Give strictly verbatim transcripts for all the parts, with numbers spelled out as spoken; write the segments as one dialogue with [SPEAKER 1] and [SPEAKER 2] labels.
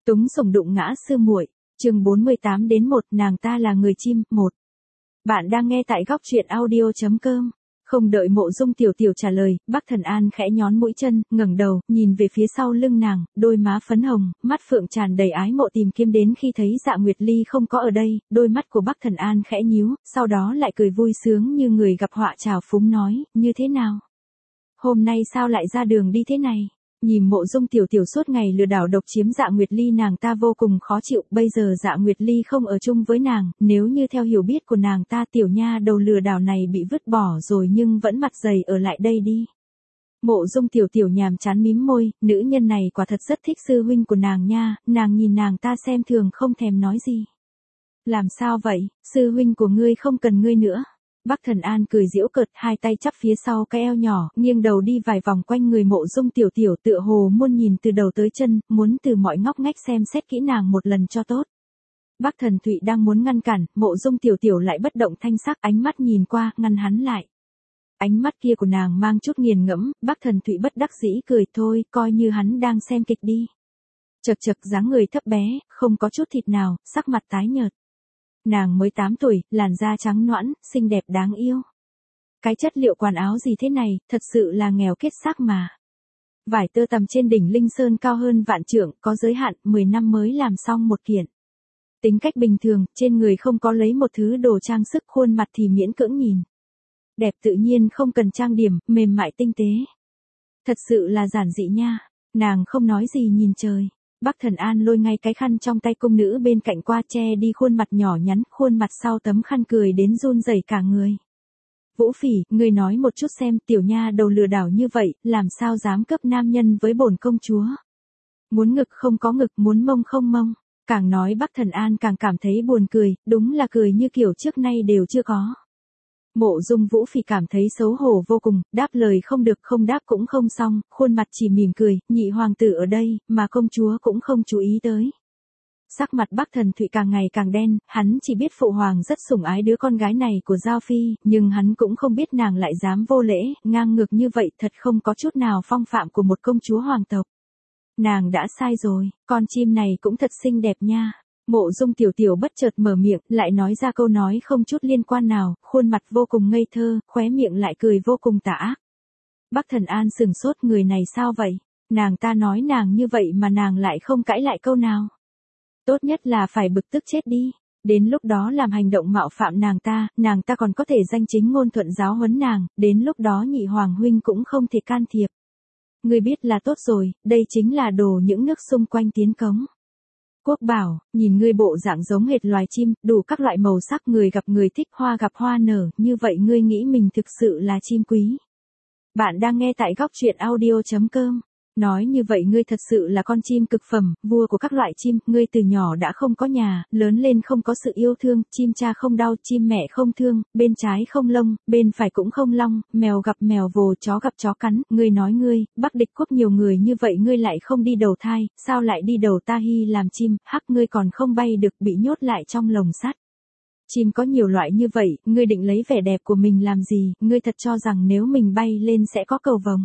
[SPEAKER 1] Túng sủng đụng ngã sư muội, chương bốn mươi tám đến một, nàng ta là người chim, một. Bạn đang nghe tại góc truyện audio chấm com. Không đợi Mộ Dung Tiểu Tiểu trả lời, Bắc Thần An khẽ nhón mũi chân, ngẩng đầu, nhìn về phía sau lưng nàng, đôi má phấn hồng, mắt phượng tràn đầy ái mộ tìm kiếm đến khi thấy Dạ Nguyệt Ly không có ở đây, đôi mắt của Bắc Thần An khẽ nhíu, sau đó lại cười vui sướng như người gặp họa trào phúng nói, như thế nào? Hôm nay sao lại ra đường đi thế này? Nhìn Mộ Dung Tiểu Tiểu suốt ngày lừa đảo độc chiếm Dạ Nguyệt Ly nàng ta vô cùng khó chịu, bây giờ Dạ Nguyệt Ly không ở chung với nàng, nếu như theo hiểu biết của nàng ta tiểu nha đầu lừa đảo này bị vứt bỏ rồi nhưng vẫn mặt dày ở lại đây đi. Mộ Dung Tiểu Tiểu nhàm chán mím môi, nữ nhân này quả thật rất thích sư huynh của nàng nha, nàng nhìn nàng ta xem thường không thèm nói gì. Làm sao vậy, sư huynh của ngươi không cần ngươi nữa. Bắc Thần An cười giễu cợt, hai tay chắp phía sau cái eo nhỏ, nghiêng đầu đi vài vòng quanh người Mộ Dung Tiểu Tiểu tựa hồ muốn nhìn từ đầu tới chân, muốn từ mọi ngóc ngách xem xét kỹ nàng một lần cho tốt. Bắc Thần Thụy đang muốn ngăn cản, Mộ Dung Tiểu Tiểu lại bất động thanh sắc, ánh mắt nhìn qua, ngăn hắn lại. Ánh mắt kia của nàng mang chút nghiền ngẫm, Bắc Thần Thụy bất đắc dĩ cười thôi, coi như hắn đang xem kịch đi. Chật chật dáng người thấp bé, không có chút thịt nào, sắc mặt tái nhợt. Nàng mới tám tuổi, làn da trắng nõn, xinh đẹp đáng yêu. Cái chất liệu quần áo gì thế này, thật sự là nghèo kết xác mà. Vải tơ tằm trên đỉnh Linh Sơn cao hơn vạn trượng, có giới hạn, mười năm mới làm xong một kiện. Tính cách bình thường, trên người không có lấy một thứ đồ trang sức, khuôn mặt thì miễn cưỡng nhìn. Đẹp tự nhiên không cần trang điểm, mềm mại tinh tế. Thật sự là giản dị nha, nàng không nói gì nhìn trời. Bắc Thần An lôi ngay cái khăn trong tay cung nữ bên cạnh qua che đi khuôn mặt nhỏ nhắn, khuôn mặt sau tấm khăn cười đến run rẩy cả người. Vũ Phỉ, ngươi nói một chút xem, tiểu nha đầu lừa đảo như vậy, làm sao dám cướp nam nhân với bổn công chúa? Muốn ngực không có ngực, muốn mông không mông. Càng nói Bắc Thần An càng cảm thấy buồn cười, đúng là cười như kiểu trước nay đều chưa có. Mộ Dung Vũ Phỉ cảm thấy xấu hổ vô cùng, đáp lời không được, không đáp cũng không xong, khuôn mặt chỉ mỉm cười, nhị hoàng tử ở đây, mà công chúa cũng không chú ý tới. Sắc mặt Bắc Thần Thụy càng ngày càng đen, hắn chỉ biết phụ hoàng rất sủng ái đứa con gái này của Giao Phi, nhưng hắn cũng không biết nàng lại dám vô lễ, ngang ngược như vậy, thật không có chút nào phong phạm của một công chúa hoàng tộc. Nàng đã sai rồi, con chim này cũng thật xinh đẹp nha. Mộ Dung Tiểu Tiểu bất chợt mở miệng, lại nói ra câu nói không chút liên quan nào, khuôn mặt vô cùng ngây thơ, khóe miệng lại cười vô cùng tà ác. Bắc Thần An sừng sốt, người này sao vậy? Nàng ta nói nàng như vậy mà nàng lại không cãi lại câu nào. Tốt nhất là phải bực tức chết đi. Đến lúc đó làm hành động mạo phạm nàng ta, nàng ta còn có thể danh chính ngôn thuận giáo huấn nàng, đến lúc đó nhị hoàng huynh cũng không thể can thiệp. Ngươi biết là tốt rồi, đây chính là đồ những nước xung quanh tiến cống. Quốc Bảo, nhìn ngươi bộ dạng giống hệt loài chim, đủ các loại màu sắc, người gặp người thích, hoa gặp hoa nở, như vậy ngươi nghĩ mình thực sự là chim quý. Bạn đang nghe tại góc truyện audio chấm com. Nói như vậy ngươi thật sự là con chim cực phẩm, vua của các loại chim, ngươi từ nhỏ đã không có nhà, lớn lên không có sự yêu thương, chim cha không đau, chim mẹ không thương, bên trái không lông, bên phải cũng không long, mèo gặp mèo vồ, chó gặp chó cắn, ngươi nói ngươi, Bắc Địch quốc nhiều người như vậy ngươi lại không đi đầu thai, sao lại đi đầu ta hy làm chim, hắc ngươi còn không bay được, bị nhốt lại trong lồng sắt. Chim có nhiều loại như vậy, ngươi định lấy vẻ đẹp của mình làm gì, ngươi thật cho rằng nếu mình bay lên sẽ có cầu vồng.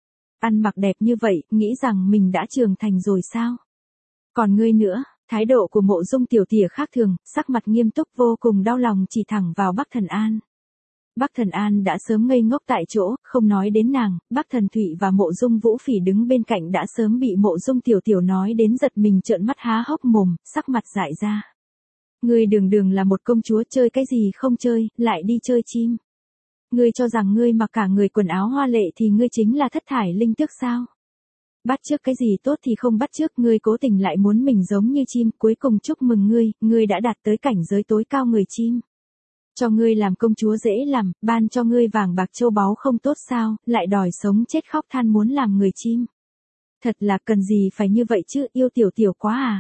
[SPEAKER 1] Ăn mặc đẹp như vậy, nghĩ rằng mình đã trưởng thành rồi sao? Còn ngươi nữa, thái độ của Mộ Dung Tiểu Tiểu khác thường, sắc mặt nghiêm túc vô cùng đau lòng chỉ thẳng vào Bắc Thần An. Bắc Thần An đã sớm ngây ngốc tại chỗ, không nói đến nàng, Bắc Thần Thụy và Mộ Dung Vũ Phỉ đứng bên cạnh đã sớm bị Mộ Dung Tiểu Tiểu nói đến giật mình trợn mắt há hốc mồm, sắc mặt dại ra. Ngươi đường đường là một công chúa, chơi cái gì không chơi, lại đi chơi chim. Ngươi cho rằng ngươi mặc cả người quần áo hoa lệ thì ngươi chính là thất thải linh tước sao? Bắt chước cái gì tốt thì không bắt chước, ngươi cố tình lại muốn mình giống như chim, cuối cùng chúc mừng ngươi, ngươi đã đạt tới cảnh giới tối cao người chim. Cho ngươi làm công chúa dễ làm, ban cho ngươi vàng bạc châu báu không tốt sao, lại đòi sống chết khóc than muốn làm người chim. Thật là cần gì phải như vậy chứ, yêu Tiểu Tiểu quá à.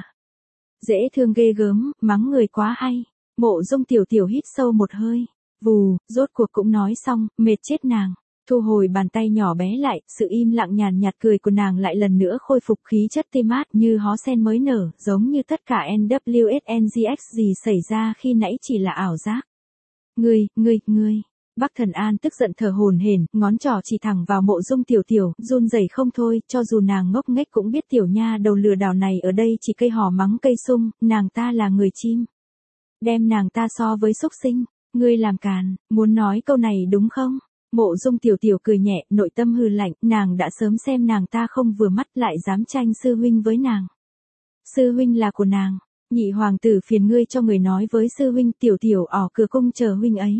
[SPEAKER 1] Dễ thương ghê gớm, mắng người quá hay. Mộ Dung Tiểu Tiểu hít sâu một hơi. Vù, rốt cuộc cũng nói xong, mệt chết nàng. Thu hồi bàn tay nhỏ bé lại, sự im lặng nhàn nhạt cười của nàng lại lần nữa khôi phục khí chất tươi mát như hó sen mới nở, giống như tất cả en vê ét en giê ích gì xảy ra khi nãy chỉ là ảo giác. Ngươi, ngươi, ngươi, Bắc Thần An tức giận thở hổn hển, ngón trỏ chỉ thẳng vào Mộ Dung Tiểu Tiểu, run rẩy không thôi, cho dù nàng ngốc nghếch cũng biết tiểu nha đầu lừa đảo này ở đây chỉ cây hò mắng cây sung, nàng ta là người chim. Đem nàng ta so với súc sinh, ngươi làm càn, muốn nói câu này đúng không? Mộ Dung Tiểu Tiểu cười nhẹ, nội tâm hừ lạnh, nàng đã sớm xem nàng ta không vừa mắt lại dám tranh sư huynh với nàng. Sư huynh là của nàng, nhị hoàng tử phiền ngươi cho người nói với sư huynh Tiểu Tiểu ở cửa cung chờ huynh ấy.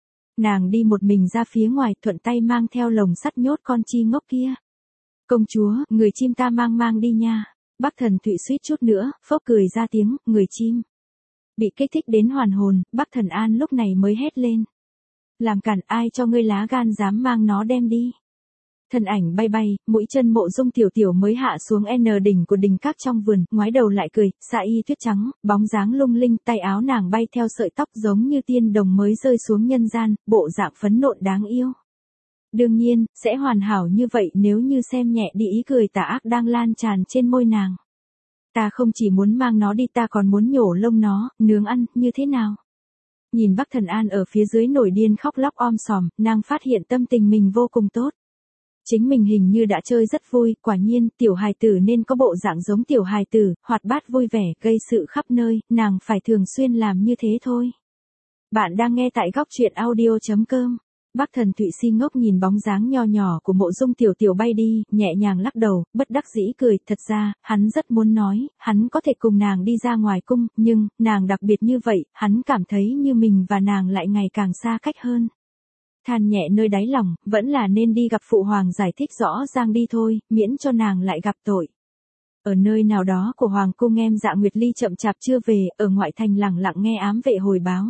[SPEAKER 1] Nàng đi một mình ra phía ngoài, thuận tay mang theo lồng sắt nhốt con chi ngốc kia. Công chúa, người chim ta mang mang đi nha. Bắc Thần Thụy suýt chút nữa, phốc cười ra tiếng, người chim. Bị kích thích đến hoàn hồn, Bắc Thần An lúc này mới hét lên. Làm cản, ai cho ngươi lá gan dám mang nó đem đi. Thân ảnh bay bay, mũi chân Mộ Dung Tiểu Tiểu mới hạ xuống N đỉnh của đình các trong vườn, ngoái đầu lại cười, xạ y tuyết trắng, bóng dáng lung linh, tay áo nàng bay theo sợi tóc giống như tiên đồng mới rơi xuống nhân gian, bộ dạng phấn nộn đáng yêu. Đương nhiên, sẽ hoàn hảo như vậy nếu như xem nhẹ đi ý cười tà ác đang lan tràn trên môi nàng. Ta không chỉ muốn mang nó đi, ta còn muốn nhổ lông nó, nướng ăn, như thế nào? Nhìn Bắc Thần An ở phía dưới nổi điên khóc lóc om sòm, nàng phát hiện tâm tình mình vô cùng tốt. Chính mình hình như đã chơi rất vui, quả nhiên, tiểu hài tử nên có bộ dạng giống tiểu hài tử, hoạt bát vui vẻ, gây sự khắp nơi, nàng phải thường xuyên làm như thế thôi. Bạn đang nghe tại góc truyện audio chấm com. Bắc Thần Thụy si ngốc nhìn bóng dáng nho nhỏ của Mộ Dung Tiểu Tiểu bay đi, nhẹ nhàng lắc đầu, bất đắc dĩ cười, thật ra, hắn rất muốn nói, hắn có thể cùng nàng đi ra ngoài cung, nhưng, nàng đặc biệt như vậy, hắn cảm thấy như mình và nàng lại ngày càng xa cách hơn. Than nhẹ nơi đáy lòng, vẫn là nên đi gặp phụ hoàng giải thích rõ ràng đi thôi, miễn cho nàng lại gặp tội. Ở nơi nào đó của hoàng cung em Dạ Nguyệt Ly chậm chạp chưa về, ở ngoại thành lẳng lặng nghe ám vệ hồi báo.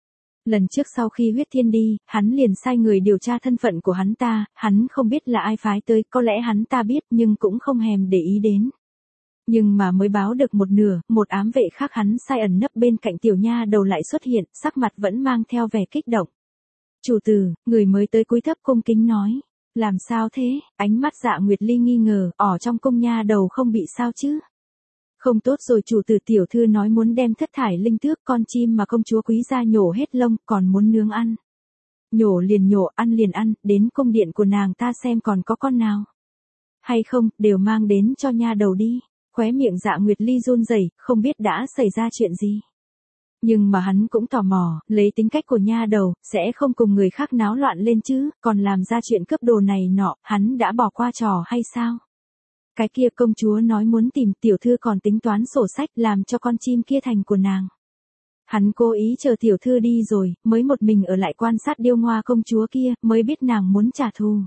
[SPEAKER 1] Lần trước sau khi huyết thiên đi, hắn liền sai người điều tra thân phận của hắn ta, hắn không biết là ai phái tới, có lẽ hắn ta biết nhưng cũng không hèm để ý đến. Nhưng mà mới báo được một nửa, một ám vệ khác hắn sai ẩn nấp bên cạnh tiểu nha đầu lại xuất hiện, sắc mặt vẫn mang theo vẻ kích động. Chủ tử, người mới tới cúi thấp cung kính nói. Làm sao thế? Ánh mắt Dạ Nguyệt Ly nghi ngờ, ở trong cung nha đầu không bị sao chứ? Không tốt rồi, chủ tử, tiểu thư nói muốn đem thất thải linh tước con chim mà công chúa quý gia nhổ hết lông, còn muốn nướng ăn. Nhổ liền nhổ, ăn liền ăn, đến cung điện của nàng ta xem còn có con nào. Hay không, đều mang đến cho nha đầu đi. Khóe miệng Dạ Nguyệt Ly run rẩy, không biết đã xảy ra chuyện gì. Nhưng mà hắn cũng tò mò, lấy tính cách của nha đầu, sẽ không cùng người khác náo loạn lên chứ, còn làm ra chuyện cướp đồ này nọ, hắn đã bỏ qua trò hay sao? Cái kia công chúa nói muốn tìm, tiểu thư còn tính toán sổ sách làm cho con chim kia thành của nàng. Hắn cố ý chờ tiểu thư đi rồi, mới một mình ở lại quan sát điêu ngoa công chúa kia, mới biết nàng muốn trả thù.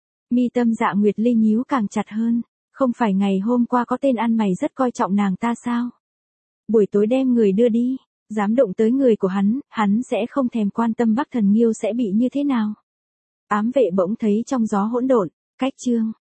[SPEAKER 1] Mi tâm Dạ Nguyệt Ly nhíu càng chặt hơn, không phải ngày hôm qua có tên ăn mày rất coi trọng nàng ta sao? Buổi tối đem người đưa đi. Dám động tới người của hắn, hắn sẽ không thèm quan tâm Bắc Thần Nghiêu sẽ bị như thế nào. Ám vệ bỗng thấy trong gió hỗn độn, cách chương.